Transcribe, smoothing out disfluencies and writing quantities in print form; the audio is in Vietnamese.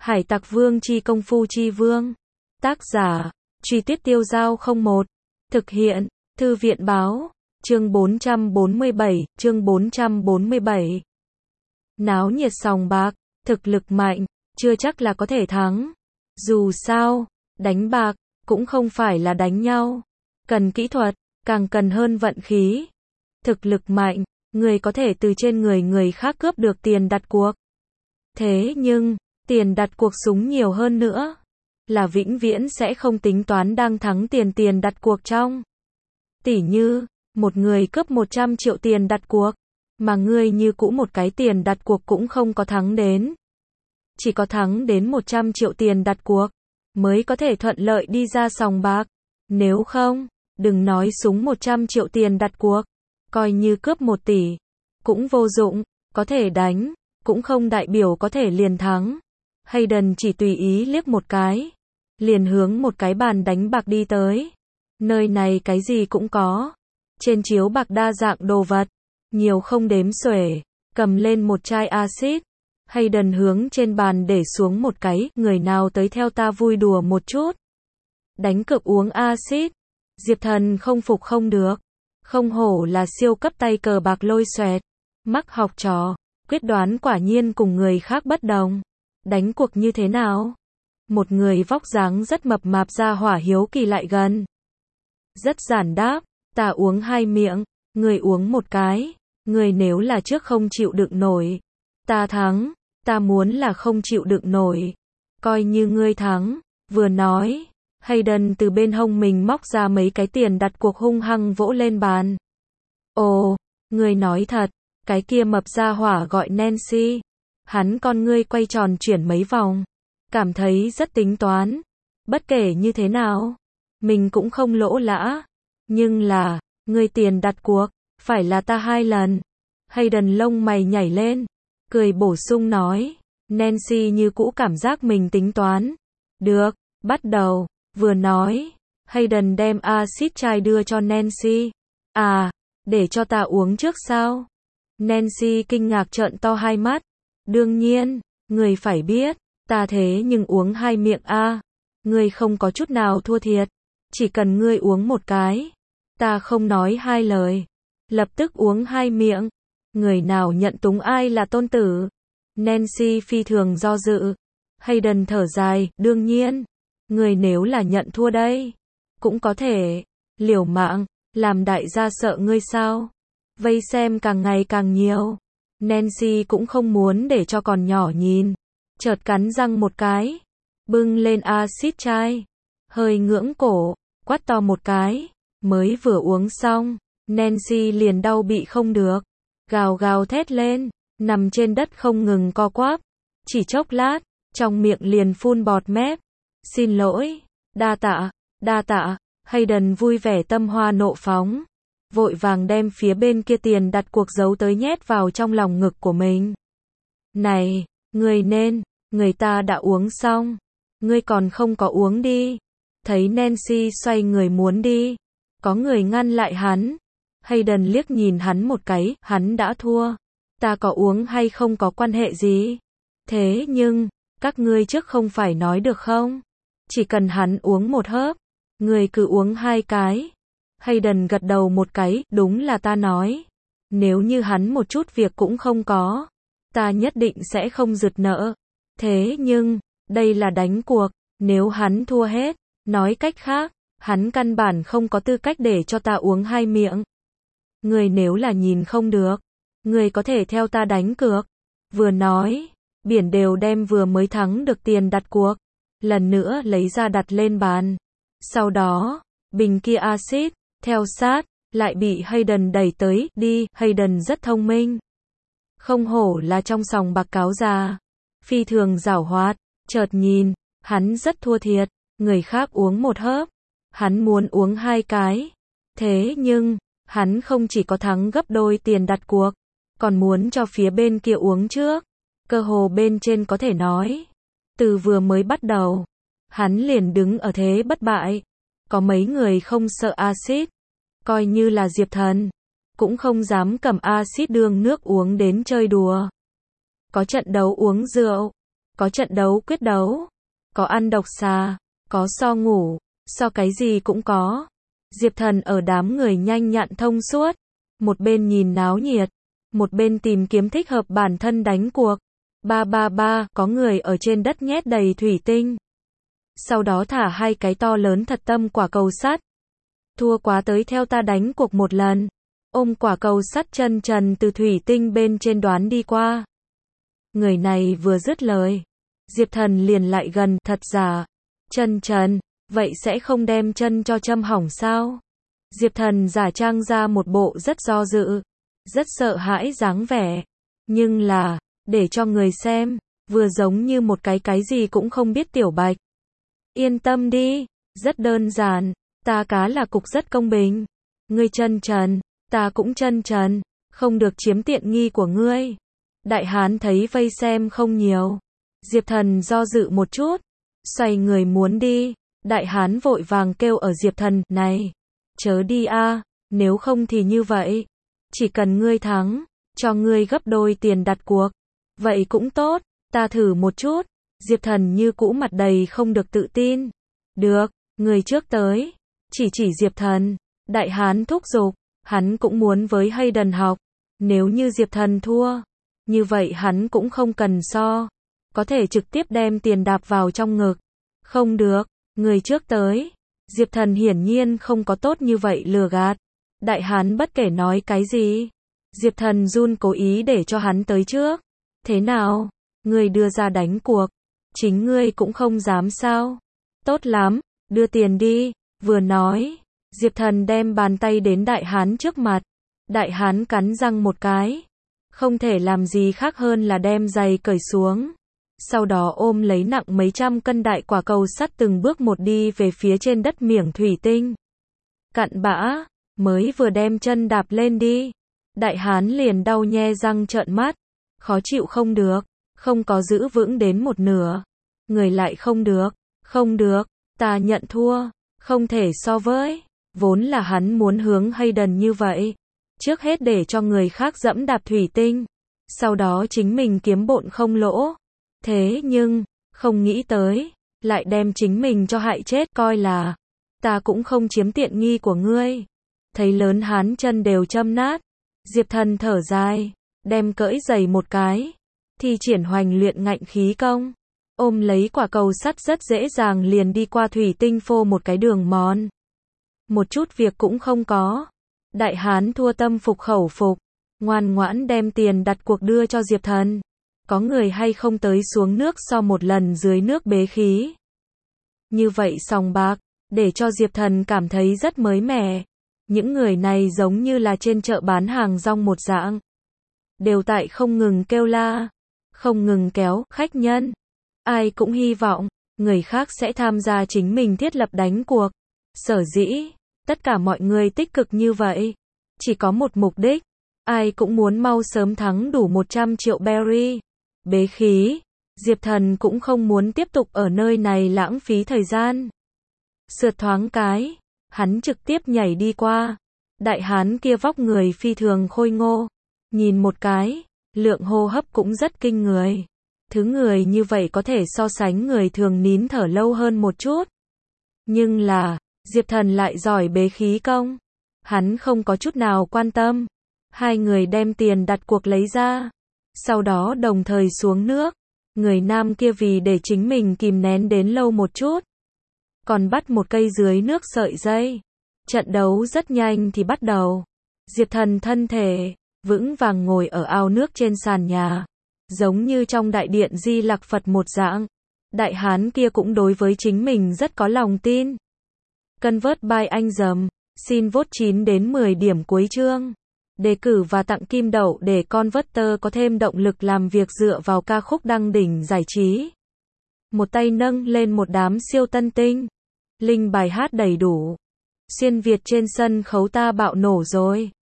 Hải Tặc Vương chi công phu chi vương. Tác giả, Truy Tuyết Tiêu Dao 01. Thực hiện, Thư viện báo. Chương 447. Náo nhiệt sòng bạc, thực lực mạnh, chưa chắc là có thể thắng. Dù sao, đánh bạc, cũng không phải là đánh nhau. Cần kỹ thuật, càng cần hơn vận khí. Thực lực mạnh, người có thể từ trên người khác cướp được tiền đặt cuộc. Thế nhưng, tiền đặt cuộc súng nhiều hơn nữa, là vĩnh viễn sẽ không tính toán đang thắng tiền đặt cuộc trong. Tỉ như, một người cướp 100 triệu tiền đặt cuộc, mà ngươi như cũ một cái tiền đặt cuộc cũng không có thắng đến. Chỉ có thắng đến 100 triệu tiền đặt cuộc, mới có thể thuận lợi đi ra sòng bạc. Nếu không, đừng nói súng 100 triệu tiền đặt cuộc, coi như cướp 1 tỷ, cũng vô dụng, có thể đánh, cũng không đại biểu có thể liền thắng. Hayden chỉ tùy ý liếc một cái, liền hướng một cái bàn đánh bạc đi tới. Nơi này cái gì cũng có. Trên chiếu bạc đa dạng đồ vật, nhiều không đếm xuể, cầm lên một chai axit. Hayden hướng trên bàn để xuống một cái, người nào tới theo ta vui đùa một chút. Đánh cược uống axit. Diệp Thần không phục không được. Không hổ là siêu cấp tay cờ bạc lôi xoẹt. Mắc học trò, quyết đoán quả nhiên cùng người khác bất đồng. Đánh cuộc như thế nào? Một người vóc dáng rất mập mạp ra hỏa hiếu kỳ lại gần. Rất giản đáp, ta uống 2 miệng, người uống 1 cái. Người nếu là trước không chịu đựng nổi, ta thắng, ta muốn là không chịu đựng nổi. Coi như ngươi thắng. Vừa nói, Hayden từ bên hông mình móc ra mấy cái tiền đặt cuộc hung hăng vỗ lên bàn. Ồ, ngươi nói thật, cái kia mập ra hỏa gọi Nancy. Hắn con ngươi quay tròn chuyển mấy vòng, cảm thấy rất tính toán. Bất kể như thế nào, mình cũng không lỗ lã. Nhưng là, ngươi tiền đặt cuộc, phải là ta 2 lần. Hayden lông mày nhảy lên, cười bổ sung nói. Nancy như cũ cảm giác mình tính toán. Được, bắt đầu. Vừa nói, Hayden đem axit chai đưa cho Nancy. À, để cho ta uống trước sao? Nancy kinh ngạc trợn to hai mắt. Đương nhiên, người phải biết, ta thế nhưng uống 2 miệng a. Ngươi không có chút nào thua thiệt, chỉ cần ngươi uống 1 cái, ta không nói 2 lời, lập tức uống 2 miệng. Người nào nhận túng ai là tôn tử? Nancy phi thường do dự. Hayden thở dài, đương nhiên, người nếu là nhận thua đây, cũng có thể liều mạng, làm đại gia sợ ngươi sao? Vây xem càng ngày càng nhiều. Nancy cũng không muốn để cho con nhỏ nhìn, chợt cắn răng một cái, bưng lên axit chai, hơi ngưỡng cổ, quát to một cái, mới vừa uống xong, Nancy liền đau bị không được, gào gào thét lên, nằm trên đất không ngừng co quắp, chỉ chốc lát, trong miệng liền phun bọt mép. Xin lỗi, đa tạ, Hayden vui vẻ tâm hoa nộ phóng, vội vàng đem phía bên kia tiền đặt cuộc giấu tới nhét vào trong lòng ngực của mình. Này, người ta đã uống xong, ngươi còn không có uống đi. Thấy Nancy xoay người muốn đi, có người ngăn lại hắn. Hayden liếc nhìn hắn một cái, hắn đã thua, ta có uống hay không có quan hệ gì. Thế nhưng, các ngươi trước không phải nói được không? Chỉ cần hắn uống 1 hớp, người cứ uống 2 cái. Hayden gật đầu một cái, đúng là ta nói. Nếu như hắn một chút việc cũng không có, ta nhất định sẽ không giật nợ. Thế nhưng, đây là đánh cuộc, nếu hắn thua hết, nói cách khác, hắn căn bản không có tư cách để cho ta uống 2 miệng. Người nếu là nhìn không được, người có thể theo ta đánh cược. Vừa nói, biển đều đem vừa mới thắng được tiền đặt cuộc, lần nữa lấy ra đặt lên bàn. Sau đó, bình kia axit, theo sát, lại bị Hayden đẩy tới, đi. Hayden rất thông minh. Không hổ là trong sòng bạc cáo già, phi thường giảo hoạt. Chợt nhìn, hắn rất thua thiệt, người khác uống 1 hớp, hắn muốn uống 2 cái. Thế nhưng, hắn không chỉ có thắng gấp đôi tiền đặt cuộc, còn muốn cho phía bên kia uống trước. Cơ hồ bên trên có thể nói, từ vừa mới bắt đầu, hắn liền đứng ở thế bất bại. Có mấy người không sợ axit, coi như là Diệp Thần, cũng không dám cầm axit đương nước uống đến chơi đùa. Có trận đấu uống rượu, có trận đấu quyết đấu, có ăn độc xà, có so ngủ, so cái gì cũng có. Diệp Thần ở đám người nhanh nhặn thông suốt, một bên nhìn náo nhiệt, một bên tìm kiếm thích hợp bản thân đánh cuộc. Ba, có người ở trên đất nhét đầy thủy tinh. Sau đó thả 2 cái to lớn thật tâm quả cầu sắt. Thua quá tới theo ta đánh cuộc một lần. Ôm quả cầu sắt chân trần từ thủy tinh bên trên đoán đi qua. Người này vừa dứt lời, Diệp Thần liền lại gần, thật giả, chân trần, vậy sẽ không đem chân cho châm hỏng sao? Diệp Thần giả trang ra một bộ rất do dự, rất sợ hãi dáng vẻ, nhưng là, để cho người xem, vừa giống như một cái gì cũng không biết tiểu bạch. Yên tâm đi, rất đơn giản, ta cá là cục rất công bình. Ngươi chân trần, ta cũng chân trần, không được chiếm tiện nghi của ngươi. Đại hán thấy vây xem không nhiều. Diệp Thần do dự một chút, xoay người muốn đi. Đại hán vội vàng kêu ở Diệp Thần, này, chớ đi a, nếu không thì như vậy. Chỉ cần ngươi thắng, cho ngươi gấp đôi tiền đặt cuộc. Vậy cũng tốt, ta thử một chút. Diệp Thần như cũ mặt đầy không được tự tin. Được, người trước tới. Chỉ Diệp Thần. Đại hán thúc giục, hắn cũng muốn với Hayden học. Nếu như Diệp Thần thua, như vậy hắn cũng không cần so. Có thể trực tiếp đem tiền đạp vào trong ngực. Không được, người trước tới. Diệp Thần hiển nhiên không có tốt như vậy lừa gạt. Đại hán bất kể nói cái gì. Diệp Thần run cố ý để cho hắn tới trước. Thế nào? Ngươi đưa ra đánh cuộc. Chính ngươi cũng không dám sao? Tốt lắm, đưa tiền đi. Vừa nói, Diệp Thần đem bàn tay đến đại hán trước mặt. Đại hán cắn răng một cái. Không thể làm gì khác hơn là đem giày cởi xuống. Sau đó ôm lấy nặng mấy trăm cân đại quả cầu sắt từng bước một đi về phía trên đất miệng thủy tinh. Cặn bã, mới vừa đem chân đạp lên đi. Đại hán liền đau nhe răng trợn mắt. Khó chịu không được, không có giữ vững đến một nửa. Người lại không được, ta nhận thua, không thể so với. Vốn là hắn muốn hướng Hayden như vậy. Trước hết để cho người khác dẫm đạp thủy tinh. Sau đó chính mình kiếm bộn không lỗ. Thế nhưng, không nghĩ tới, lại đem chính mình cho hại chết coi là. Ta cũng không chiếm tiện nghi của ngươi. Thấy lớn hán chân đều châm nát. Diệp Thần thở dài, đem cởi giày một cái. Thi triển hoành luyện ngạnh khí công. Ôm lấy quả cầu sắt rất dễ dàng liền đi qua thủy tinh phô một cái đường mòn. Một chút việc cũng không có. Đại hán thua tâm phục khẩu phục. Ngoan ngoãn đem tiền đặt cuộc đưa cho Diệp Thần. Có người hay không tới xuống nước so một lần dưới nước bế khí. Như vậy sòng bạc, để cho Diệp Thần cảm thấy rất mới mẻ. Những người này giống như là trên chợ bán hàng rong một dạng. Đều tại không ngừng kêu la, không ngừng kéo khách nhân. Ai cũng hy vọng, người khác sẽ tham gia chính mình thiết lập đánh cuộc. Sở dĩ, tất cả mọi người tích cực như vậy. Chỉ có một mục đích. Ai cũng muốn mau sớm thắng đủ 100 triệu berry. Bế khí, Diệp Thần cũng không muốn tiếp tục ở nơi này lãng phí thời gian. Sượt thoáng cái, hắn trực tiếp nhảy đi qua. Đại hán kia vóc người phi thường khôi ngô. Nhìn một cái, lượng hô hấp cũng rất kinh người. Thứ người như vậy có thể so sánh người thường nín thở lâu hơn một chút. Nhưng là, Diệp Thần lại giỏi bế khí công. Hắn không có chút nào quan tâm. Hai người đem tiền đặt cuộc lấy ra. Sau đó đồng thời xuống nước. Người nam kia vì để chính mình kìm nén đến lâu một chút. Còn bắt một cây dưới nước sợi dây. Trận đấu rất nhanh thì bắt đầu. Diệp Thần thân thể vững vàng ngồi ở ao nước trên sàn nhà. Giống như trong đại điện Di Lặc Phật một dạng. Đại hán kia cũng đối với chính mình rất có lòng tin. Convert by anh dầm. Xin vote 9 đến 10 điểm cuối chương. Đề cử và tặng kim đậu để Converter có thêm động lực làm việc dựa vào ca khúc đăng đỉnh giải trí. Một tay nâng lên một đám siêu tân tinh. Link bài hát đầy đủ. Xuyên Việt trên sân khấu ta bạo nổ rồi.